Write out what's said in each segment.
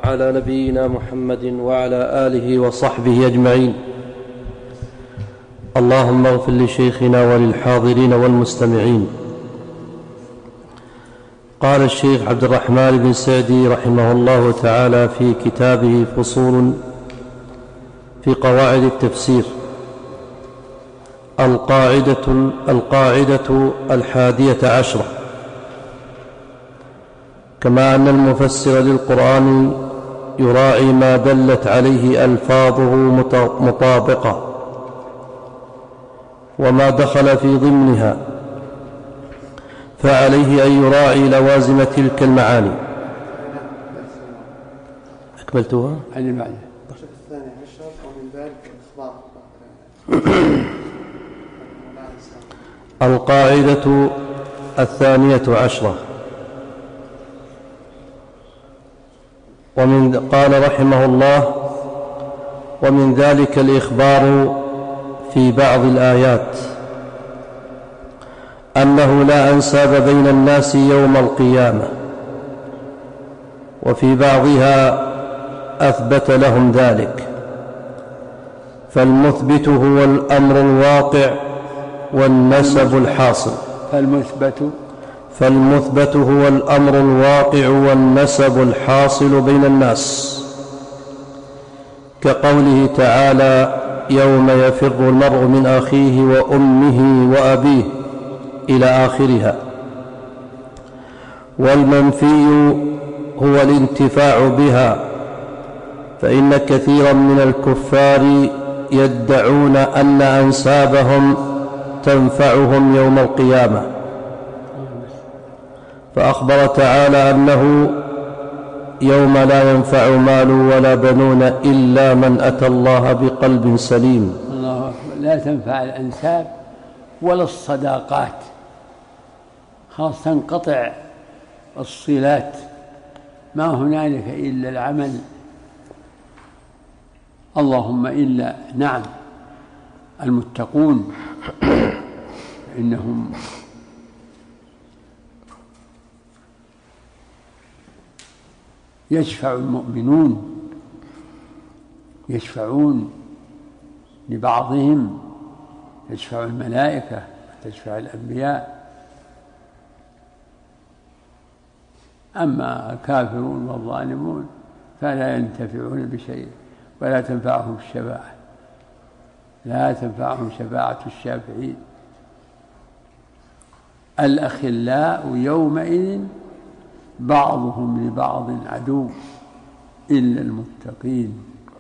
على نبينا محمد وعلى آله وصحبه أجمعين. اللهم اغفر لشيخنا وللحاضرين والمستمعين. قال الشيخ عبد الرحمن بن سعدي رحمه الله تعالى في كتابه فصول في قواعد التفسير: القاعدة 11. كما أن المفسر للقرآن يراعي ما دلت عليه ألفاظه مطابقة وما دخل في ضمنها، فعليه أن يراعي لوازم تلك المعاني. أكملتها؟ عن المعنى 12 ومن ذلك الإخبار. القاعدة 12. قال رحمه الله: ومن ذلك الإخبار في بعض الآيات أنه لا أنساب بين الناس يوم القيامة، وفي بعضها أثبت لهم ذلك، فالمثبت هو الأمر الواقع والنسب الحاصل. فالمثبت هو الأمر الواقع والنسب الحاصل بين الناس، كقوله تعالى: يوم يفر المرء من أخيه وأمه وأبيه إلى آخرها. والمنفي هو الانتفاع بها، فإن كثيرا من الكفار يدعون أن أنسابهم تنفعهم يوم القيامة، فأخبر تعالى أنه يوم لا ينفع مال ولا بنون إلا من أتى الله بقلب سليم. الله أكبر. لا تنفع الأنساب ولا الصداقات، خلاص تنقطع الصلات، ما هنالك إلا العمل، اللهم إلا نعم المتقون إنهم يشفع المؤمنون، يشفعون لبعضهم، يشفع الملائكة وتشفع الأنبياء. أما الكافرون والظالمون فلا ينتفعون بشيء ولا تنفعهم الشفاعة، لا تنفعهم شفاعة الشافعين. الأخلاء يومئذ بعضهم لبعض عدو إلا المتقين.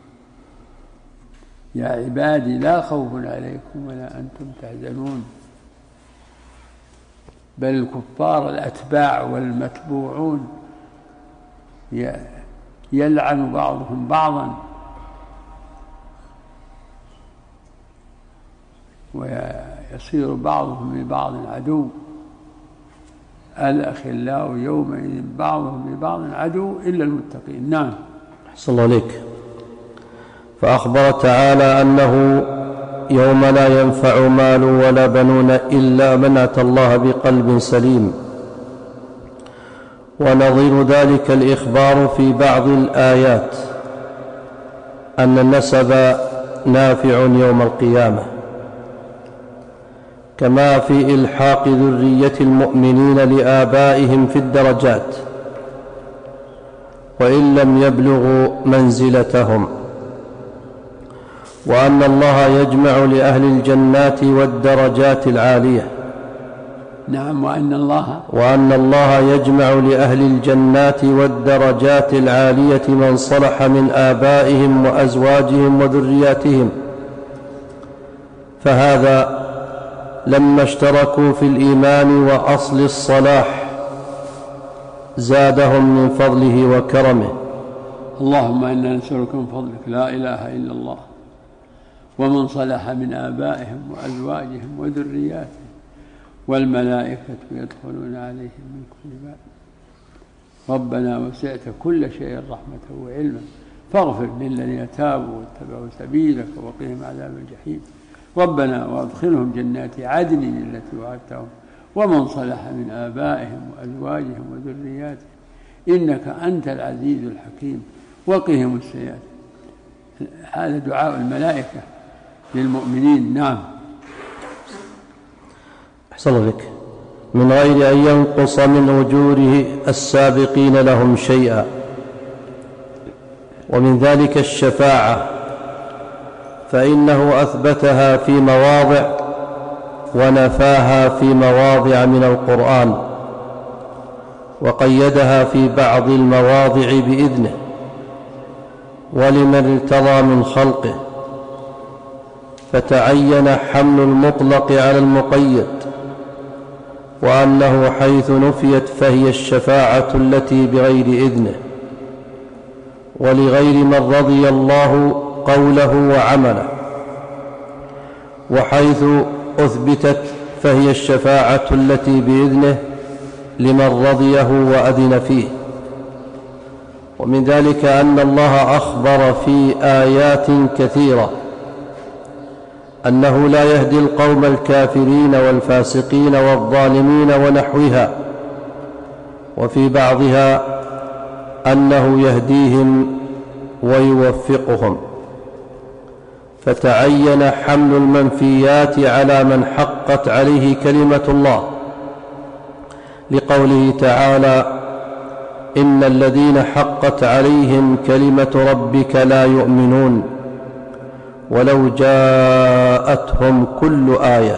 يا عبادي لا خوف عليكم ولا أنتم تحزنون. بل الكفار الأتباع والمتبوعون يلعن بعضهم بعضا ويصير بعضهم لبعض عدو. الأخلاء يومئذ بعضهم لبعض عدو إلا المتقين. نعم. أحسن الله عليك. فأخبر تعالى أنه يوم لا ينفع مال ولا بنون إلا من أتى الله بقلب سليم. ونظير ذلك الإخبار في بعض الآيات أن النسب نافع يوم القيامة، كما في إلحاق ذرية المؤمنين لآبائهم في الدرجات وإن لم يبلغوا منزلتهم، وأن الله يجمع لأهل الجنات والدرجات العالية. نعم. وأن الله يجمع لأهل الجنات والدرجات العالية من صلح من آبائهم وأزواجهم وذرياتهم، فهذا لما اشتركوا في الإيمان وأصل الصلاح زادهم من فضله وكرمه. اللهم إنا نسألك من فضلك لا إله إلا الله ومن صلح من آبائهم وأزواجهم وذرياتهم والملائكة يدخلون عليهم من كل باب. ربنا وسعت كل شيء رحمة وعلما فاغفر للذين تابوا واتبعوا سبيلك وقهم عذاب الجحيم. ربنا وادخلهم جنات عدن التي وعدتهم ومن صلح من آبائهم وأزواجهم وذرياتهم إنك أنت العزيز الحكيم. وقهم السيئات. هذا دعاء الملائكة للمؤمنين. نعم. أحسن لك. من غير أن ينقص من أجوره السابقين لهم شيئا. ومن ذلك الشفاعة، فإنه أثبتها في مواضع ونفاها في مواضع من القرآن، وقيدها في بعض المواضع بإذنه ولمن ارتضى من خلقه، فتعين حمل المطلق على المقيد، وأنه حيث نفيت فهي الشفاعة التي بغير إذنه، ولغير من رضي الله قوله وعمله، وحيث أثبتت فهي الشفاعة التي بإذنه لمن رضيه وأذن فيه. ومن ذلك أن الله أخبر في آيات كثيرة أنه لا يهدي القوم الكافرين والفاسقين والظالمين ونحوها، وفي بعضها أنه يهديهم ويوفقهم، فتعين حمل المنفيات على من حقت عليه كلمة الله، لقوله تعالى: إن الذين حقت عليهم كلمة ربك لا يؤمنون ولو جاءتهم كل آية.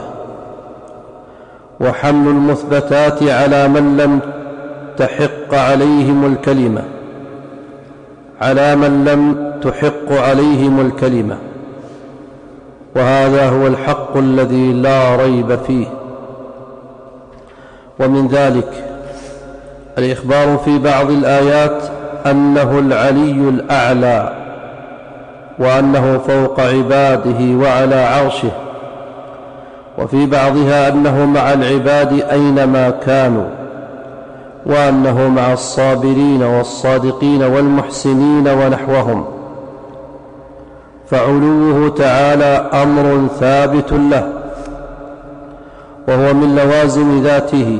وحمل المثبتات على من لم تحق عليهم الكلمة، وهذا هو الحق الذي لا ريب فيه. ومن ذلك الإخبار في بعض الآيات أنه العلي الأعلى، وأنه فوق عباده وعلى عرشه، وفي بعضها أنه مع العباد أينما كانوا، وأنه مع الصابرين والصادقين والمحسنين ونحوهم. فعلوه تعالى أمر ثابت له، وهو من لوازم ذاته،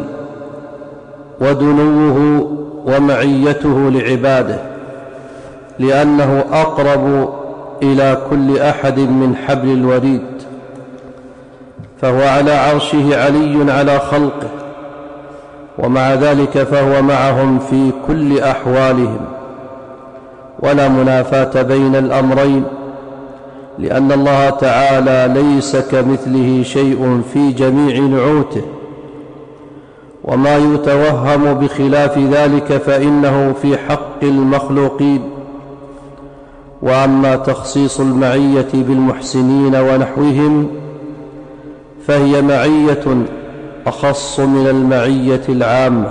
ودنوه ومعيته لعباده، لأنه أقرب إلى كل أحد من حبل الوريد، فهو على عرشه علي على خلقه، ومع ذلك فهو معهم في كل أحوالهم، ولا منافاة بين الأمرين، لأن الله تعالى ليس كمثله شيء في جميع نعوته، وما يتوهم بخلاف ذلك فإنه في حق المخلوقين. وأما تخصيص المعية بالمحسنين ونحوهم فهي معية أخص من المعية العامة،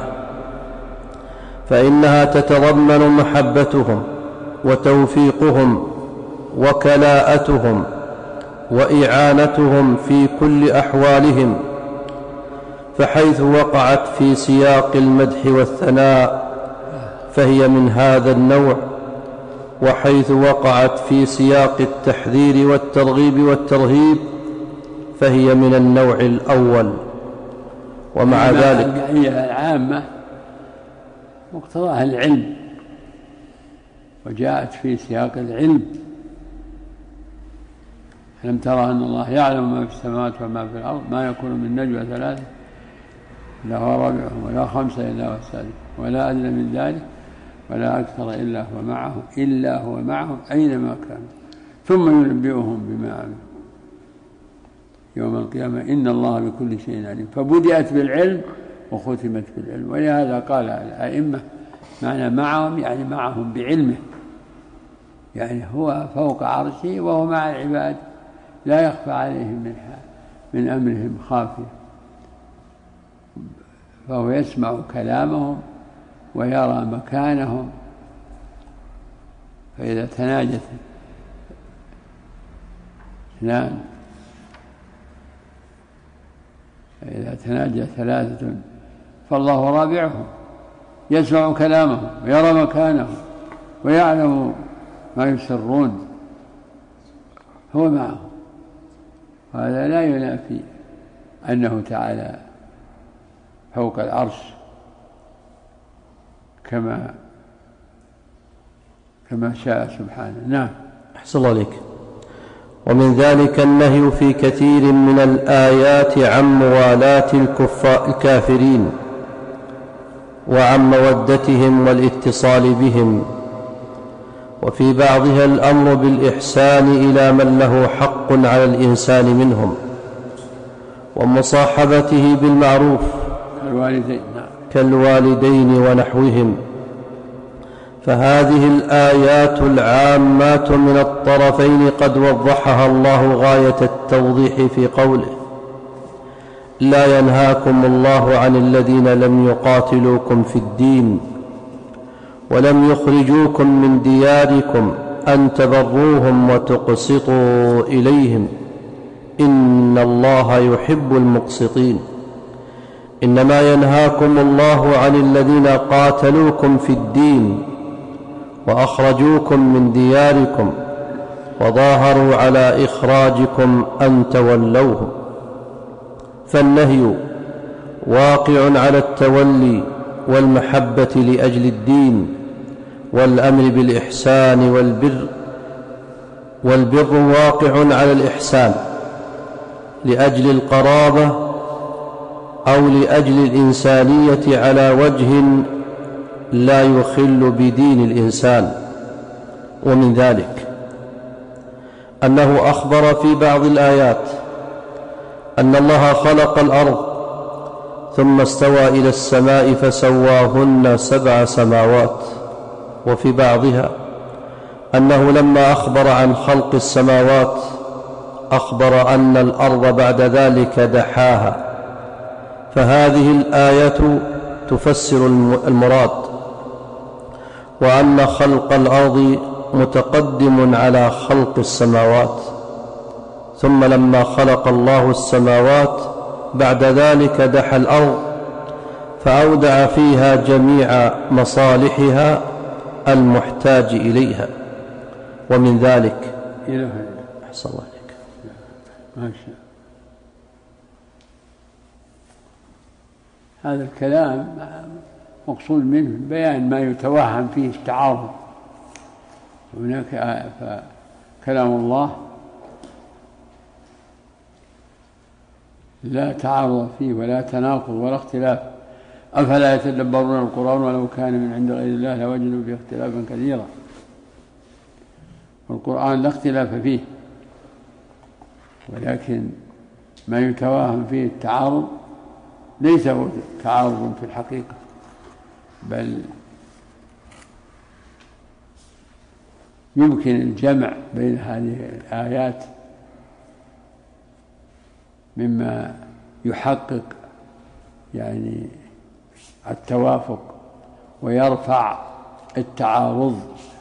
فإنها تتضمن محبتهم وتوفيقهم وكلاءتهم وإعانتهم في كل أحوالهم، فحيث وقعت في سياق المدح والثناء فهي من هذا النوع، وحيث وقعت في سياق التحذير والترغيب والترهيب فهي من النوع الأول. ومع ذلك المعية العامة مقتضاها العلم، وجاءت في سياق العلم: ألم ترى أن الله يعلم ما في السماوات وما في الأرض، ما يكون من نجوى ثلاثة إلا هو رابعهم ولا خمسة إلا هو السادس ولا أدنى من ذلك ولا أكثر إلا هو معهم أينما كانوا ثم ينبئهم بما عملوا يوم القيامة إن الله بكل شيء عليم. فبدأت بالعلم وختمت بالعلم، ولهذا قال الأئمة معنى معهم يعني معهم بعلمه، يعني هو فوق عرشه وهو مع العباد لا يخفى عليهم من أمرهم خافية، فهو يسمع كلامهم ويرى مكانهم. فإذا تناجت اثنان، فإذا تناجى ثلاثة فالله رابعهم، يسمع كلامهم ويرى مكانهم ويعلم ما يسرون، هو معهم. هذا لا ينافي أنه تعالى فوق العرش كما كما شاء سبحانه. نعم. أحسن الله عليك. ومن ذلك النهي في كثير من الآيات عن موالاة الكافرين وعن مودتهم والاتصال بهم، وفي بعضها الأمر بالإحسان إلى من له حق على الإنسان منهم ومصاحبته بالمعروف كالوالدين ونحوهم. فهذه الآيات العامات من الطرفين قد وضحها الله غاية التوضيح في قوله: لا ينهاكم الله عن الذين لم يقاتلوكم في الدين ولم يخرجوكم من دياركم أن تبروهم وتقسطوا إليهم إن الله يحب المقسطين. إنما ينهاكم الله عن الذين قاتلوكم في الدين وأخرجوكم من دياركم وظاهروا على إخراجكم أن تولوهم. فالنهي واقع على التولي والمحبة لأجل الدين والأمر بالإحسان والبر واقع على الإحسان لأجل القرابة أو لأجل الإنسانية على وجه لا يخل بدين الإنسان. ومن ذلك أنه أخبر في بعض الآيات أن الله خلق الأرض ثم استوى إلى السماء فسواهن 7 سماوات، وفي بعضها أنه لما أخبر عن خلق السماوات أخبر أن الأرض بعد ذلك دحاها. فهذه الآية تفسر المراد، وأن خلق الأرض متقدم على خلق السماوات، ثم لما خلق الله السماوات بعد ذلك دحى الأرض فأودع فيها جميع مصالحها المحتاج إليها. ومن ذلك أحسن الله عليك. ما شاء. هذا الكلام مقصود منه بيان ما يتوهم فيه التعارض. هناك فكلام الله لا تعارض فيه ولا تناقض ولا اختلاف. أفلا يتدبرون القرآن ولو كان من عند غير الله لوجدوا فيه اختلافا كثيرا. والقرآن لا اختلاف فيه، ولكن ما يتوهم فيه التعارض ليس هو تعارض في الحقيقة، بل يمكن الجمع بين هذه الآيات مما يحقق يعني التوافق ويرفع التعارض